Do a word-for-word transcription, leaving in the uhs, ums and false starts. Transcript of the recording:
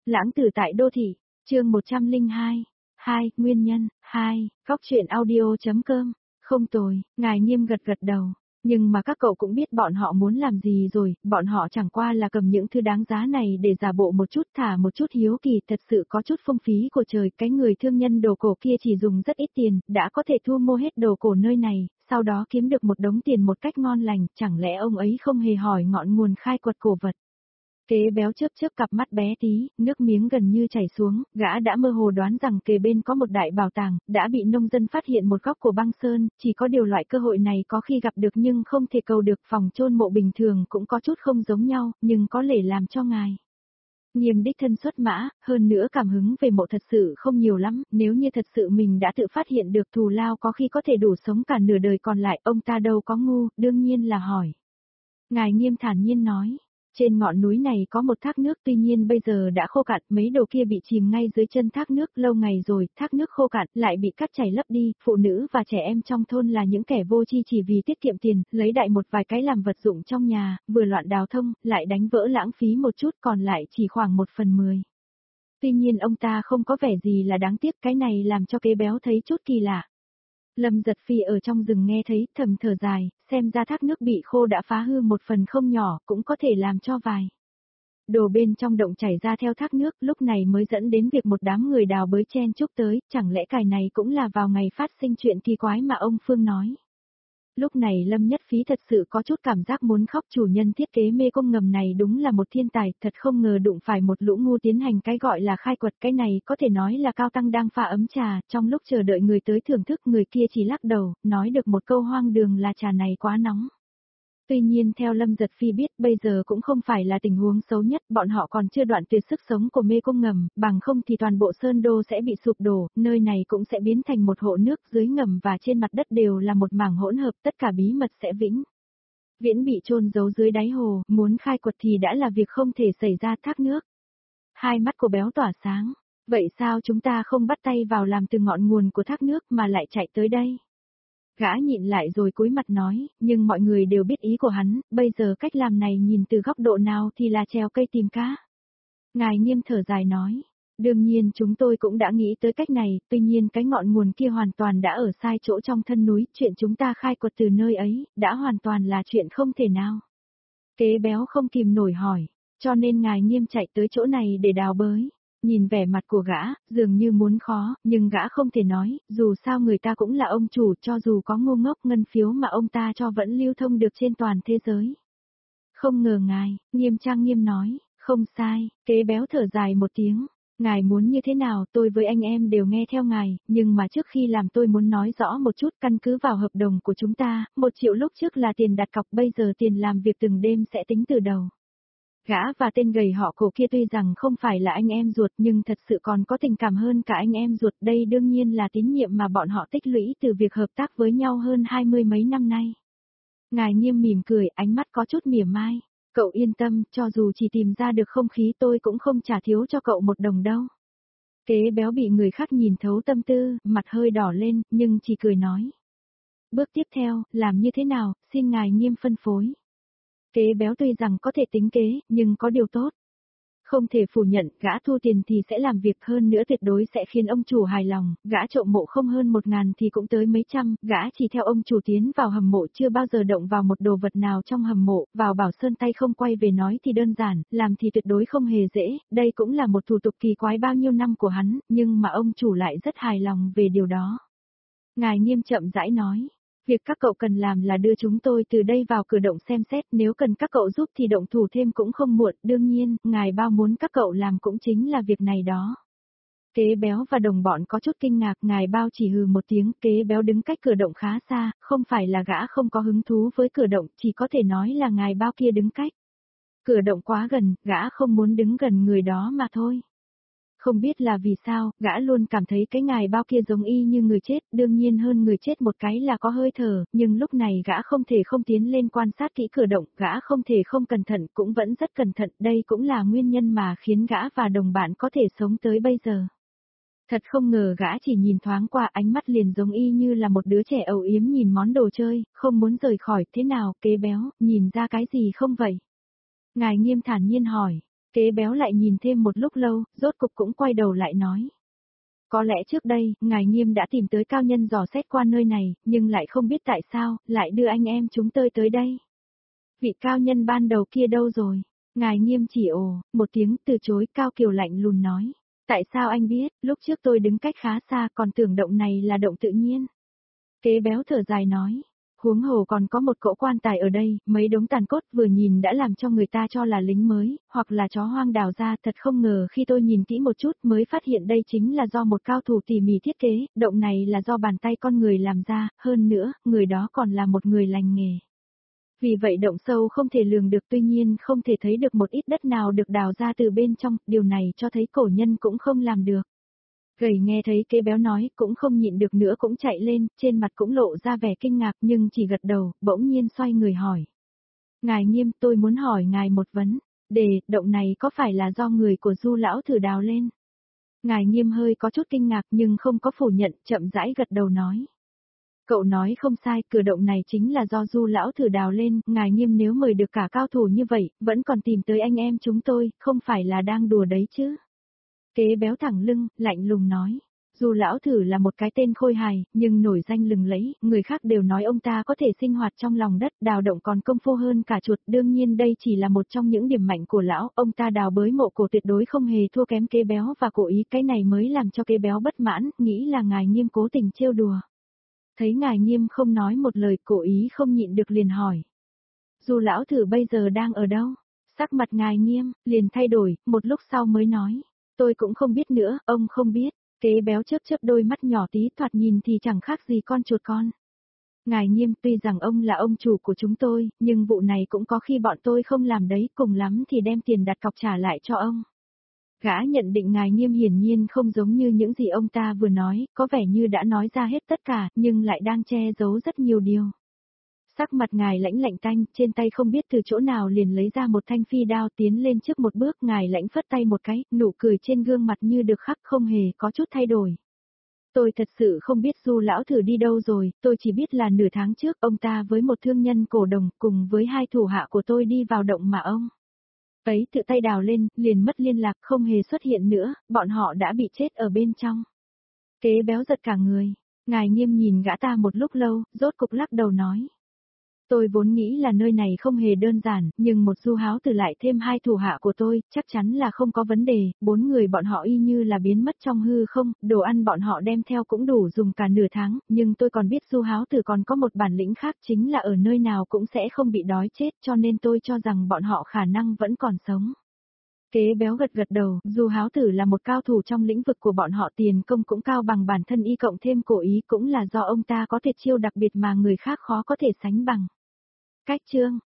Lãng tử tại đô thị, chương một trăm lẻ hai. hai, nguyên nhân, hai, góc truyện audio.com, không tồi, ngài Nghiêm gật gật đầu. Nhưng mà các cậu cũng biết bọn họ muốn làm gì rồi, bọn họ chẳng qua là cầm những thứ đáng giá này để giả bộ một chút thả một chút hiếu kỳ, thật sự có chút phong phí của trời. Cái người thương nhân đồ cổ kia chỉ dùng rất ít tiền, đã có thể thu mua hết đồ cổ nơi này, sau đó kiếm được một đống tiền một cách ngon lành, chẳng lẽ ông ấy không hề hỏi ngọn nguồn khai quật cổ vật. Kế béo chớp chớp cặp mắt bé tí, nước miếng gần như chảy xuống, gã đã mơ hồ đoán rằng kề bên có một đại bảo tàng, đã bị nông dân phát hiện một góc của băng sơn, chỉ có điều loại cơ hội này có khi gặp được nhưng không thể cầu được. Phòng chôn mộ bình thường cũng có chút không giống nhau, nhưng có thể làm cho ngài Nghiêm đích thân xuất mã, hơn nữa cảm hứng về mộ thật sự không nhiều lắm, nếu như thật sự mình đã tự phát hiện được thù lao có khi có thể đủ sống cả nửa đời còn lại, ông ta đâu có ngu, đương nhiên là hỏi. Ngài Nghiêm thản nhiên nói. Trên ngọn núi này có một thác nước, tuy nhiên bây giờ đã khô cạn, mấy đồ kia bị chìm ngay dưới chân thác nước lâu ngày rồi, thác nước khô cạn, lại bị cắt chảy lấp đi, phụ nữ và trẻ em trong thôn là những kẻ vô tri chỉ vì tiết kiệm tiền, lấy đại một vài cái làm vật dụng trong nhà, vừa loạn đào thông, lại đánh vỡ lãng phí một chút, còn lại chỉ khoảng một phần mười. Tuy nhiên ông ta không có vẻ gì là đáng tiếc, cái này làm cho Kế béo thấy chút kỳ lạ. Lâm Giật Phi ở trong rừng nghe thấy, thầm thở dài, xem ra thác nước bị khô đã phá hư một phần không nhỏ, cũng có thể làm cho vài đồ bên trong động chảy ra theo thác nước, lúc này mới dẫn đến việc một đám người đào bới chen chúc tới, chẳng lẽ cài này cũng là vào ngày phát sinh chuyện kỳ quái mà ông Phương nói. Lúc này Lâm Nhất Phí thật sự có chút cảm giác muốn khóc, chủ nhân thiết kế mê cung ngầm này đúng là một thiên tài, thật không ngờ đụng phải một lũ ngu tiến hành cái gọi là khai quật, cái này có thể nói là cao tăng đang pha ấm trà, trong lúc chờ đợi người tới thưởng thức người kia chỉ lắc đầu, nói được một câu hoang đường là trà này quá nóng. Tuy nhiên theo Lâm Giật Phi biết bây giờ cũng không phải là tình huống xấu nhất, bọn họ còn chưa đoạn tuyệt sức sống của mê cung ngầm, bằng không thì toàn bộ sơn đô sẽ bị sụp đổ, nơi này cũng sẽ biến thành một hồ nước, dưới ngầm và trên mặt đất đều là một mảng hỗn hợp, tất cả bí mật sẽ vĩnh viễn bị chôn giấu dưới đáy hồ, muốn khai quật thì đã là việc không thể xảy ra. Thác nước. Hai mắt của béo tỏa sáng, vậy sao chúng ta không bắt tay vào làm từ ngọn nguồn của thác nước mà lại chạy tới đây? Gã nhịn lại rồi cúi mặt nói, nhưng mọi người đều biết ý của hắn, bây giờ cách làm này nhìn từ góc độ nào thì là trèo cây tìm cá. Ngài Nghiêm thở dài nói, đương nhiên chúng tôi cũng đã nghĩ tới cách này, tuy nhiên cái ngọn nguồn kia hoàn toàn đã ở sai chỗ trong thân núi, chuyện chúng ta khai quật từ nơi ấy, đã hoàn toàn là chuyện không thể nào. Kế béo không kìm nổi hỏi, cho nên ngài Nghiêm chạy tới chỗ này để đào bới. Nhìn vẻ mặt của gã, dường như muốn khó, nhưng gã không thể nói, dù sao người ta cũng là ông chủ, cho dù có ngu ngốc, ngân phiếu mà ông ta cho vẫn lưu thông được trên toàn thế giới. Không ngờ ngài, Nghiêm trang nghiêm nói, không sai. Kế béo thở dài một tiếng, ngài muốn như thế nào tôi với anh em đều nghe theo ngài, nhưng mà trước khi làm tôi muốn nói rõ một chút, căn cứ vào hợp đồng của chúng ta, một triệu lúc trước là tiền đặt cọc, bây giờ tiền làm việc từng đêm sẽ tính từ đầu. Gã và tên gầy họ cổ kia tuy rằng không phải là anh em ruột nhưng thật sự còn có tình cảm hơn cả anh em ruột, đây đương nhiên là tín nhiệm mà bọn họ tích lũy từ việc hợp tác với nhau hơn hai mươi mấy năm nay. Ngài Nghiêm mỉm cười, ánh mắt có chút mỉa mai, cậu yên tâm, cho dù chỉ tìm ra được không khí tôi cũng không trả thiếu cho cậu một đồng đâu. Kế béo bị người khác nhìn thấu tâm tư, mặt hơi đỏ lên, nhưng chỉ cười nói. Bước tiếp theo, làm như thế nào, xin ngài Nghiêm phân phối. Kế béo tuy rằng có thể tính kế, nhưng có điều tốt. Không thể phủ nhận, gã thu tiền thì sẽ làm việc hơn nữa tuyệt đối sẽ khiến ông chủ hài lòng, gã trộm mộ không hơn một ngàn thì cũng tới mấy trăm, gã chỉ theo ông chủ tiến vào hầm mộ chưa bao giờ động vào một đồ vật nào trong hầm mộ, vào bảo sơn tay không quay về nói thì đơn giản, làm thì tuyệt đối không hề dễ, đây cũng là một thủ tục kỳ quái bao nhiêu năm của hắn, nhưng mà ông chủ lại rất hài lòng về điều đó. Ngài Nghiêm chậm rãi nói. Việc các cậu cần làm là đưa chúng tôi từ đây vào cửa động xem xét, nếu cần các cậu giúp thì động thủ thêm cũng không muộn, đương nhiên, ngài bao muốn các cậu làm cũng chính là việc này đó. Kế béo và đồng bọn có chút kinh ngạc, ngài bao chỉ hừ một tiếng, kế béo đứng cách cửa động khá xa, không phải là gã không có hứng thú với cửa động, chỉ có thể nói là ngài bao kia đứng cách cửa động quá gần, gã không muốn đứng gần người đó mà thôi. Không biết là vì sao, gã luôn cảm thấy cái ngài bao kia giống y như người chết, đương nhiên hơn người chết một cái là có hơi thở, nhưng lúc này gã không thể không tiến lên quan sát kỹ cửa động, gã không thể không cẩn thận, cũng vẫn rất cẩn thận, đây cũng là nguyên nhân mà khiến gã và đồng bạn có thể sống tới bây giờ. Thật không ngờ gã chỉ nhìn thoáng qua ánh mắt liền giống y như là một đứa trẻ âu yếm nhìn món đồ chơi, không muốn rời khỏi, thế nào, Kế béo, nhìn ra cái gì không vậy? Ngài Nghiêm thản nhiên hỏi. Kế béo lại nhìn thêm một lúc lâu, rốt cục cũng quay đầu lại nói. Có lẽ trước đây, ngài Nghiêm đã tìm tới cao nhân dò xét qua nơi này, nhưng lại không biết tại sao, lại đưa anh em chúng tôi tới đây. Vị cao nhân ban đầu kia đâu rồi? Ngài Nghiêm chỉ ồ, một tiếng từ chối, Cao Kiều lạnh lùng nói. Tại sao anh biết, lúc trước tôi đứng cách khá xa còn tưởng động này là động tự nhiên. Kế béo thở dài nói. Huống hồ còn có một cỗ quan tài ở đây, mấy đống tàn cốt vừa nhìn đã làm cho người ta cho là lính mới, hoặc là chó hoang đào ra. Thật không ngờ khi tôi nhìn kỹ một chút mới phát hiện đây chính là do một cao thủ tỉ mỉ thiết kế, động này là do bàn tay con người làm ra, hơn nữa, người đó còn là một người lành nghề. Vì vậy động sâu không thể lường được, tuy nhiên không thể thấy được một ít đất nào được đào ra từ bên trong, điều này cho thấy cổ nhân cũng không làm được. Gầy nghe thấy Kế béo nói, cũng không nhịn được nữa cũng chạy lên, trên mặt cũng lộ ra vẻ kinh ngạc nhưng chỉ gật đầu, bỗng nhiên xoay người hỏi. Ngài Nghiêm, tôi muốn hỏi ngài một vấn đề, động này có phải là do người của Du lão thử đào lên? Ngài Nghiêm hơi có chút kinh ngạc nhưng không có phủ nhận, chậm rãi gật đầu nói. Cậu nói không sai, cửa động này chính là do Du lão thử đào lên, ngài Nghiêm nếu mời được cả cao thủ như vậy, vẫn còn tìm tới anh em chúng tôi, không phải là đang đùa đấy chứ? Kế béo thẳng lưng, lạnh lùng nói. Du lão thử là một cái tên khôi hài, nhưng nổi danh lừng lẫy, người khác đều nói ông ta có thể sinh hoạt trong lòng đất, đào động còn công phu hơn cả chuột, đương nhiên đây chỉ là một trong những điểm mạnh của lão, ông ta đào bới mộ cổ tuyệt đối không hề thua kém Kế béo và cố ý, cái này mới làm cho Kế béo bất mãn, nghĩ là ngài Nghiêm cố tình trêu đùa. Thấy ngài Nghiêm không nói một lời, cố ý không nhịn được liền hỏi. Du lão thử bây giờ đang ở đâu? Sắc mặt ngài Nghiêm liền thay đổi, một lúc sau mới nói. Tôi cũng không biết nữa, ông không biết. Kế béo chớp chớp đôi mắt nhỏ tí, thoạt nhìn thì chẳng khác gì con chuột con. Ngài Nghiêm, tuy rằng ông là ông chủ của chúng tôi, nhưng vụ này cũng có khi bọn tôi không làm đấy, cùng lắm thì đem tiền đặt cọc trả lại cho ông. Gã nhận định ngài Nghiêm hiển nhiên không giống như những gì ông ta vừa nói, có vẻ như đã nói ra hết tất cả, nhưng lại đang che giấu rất nhiều điều. Sắc mặt ngài lãnh lạnh tanh, trên tay không biết từ chỗ nào liền lấy ra một thanh phi đao tiến lên trước một bước, ngài lãnh phất tay một cái, nụ cười trên gương mặt như được khắc không hề có chút thay đổi. Tôi thật sự không biết Du lão thử đi đâu rồi, tôi chỉ biết là nửa tháng trước ông ta với một thương nhân cổ đồng cùng với hai thủ hạ của tôi đi vào động mà ông ấy tự tay đào lên, liền mất liên lạc không hề xuất hiện nữa, bọn họ đã bị chết ở bên trong. Kế béo giật cả người, ngài Nghiêm nhìn gã ta một lúc lâu, rốt cục lắc đầu nói. Tôi vốn nghĩ là nơi này không hề đơn giản, nhưng một Du háo tử lại thêm hai thủ hạ của tôi, chắc chắn là không có vấn đề, bốn người bọn họ y như là biến mất trong hư không, đồ ăn bọn họ đem theo cũng đủ dùng cả nửa tháng, nhưng tôi còn biết Du háo tử còn có một bản lĩnh khác chính là ở nơi nào cũng sẽ không bị đói chết, cho nên tôi cho rằng bọn họ khả năng vẫn còn sống. Kế béo gật gật đầu, Du háo tử là một cao thủ trong lĩnh vực của bọn họ, tiền công cũng cao bằng bản thân y cộng thêm cổ ý, cũng là do ông ta có tuyệt chiêu đặc biệt mà người khác khó có thể sánh bằng. Cách chương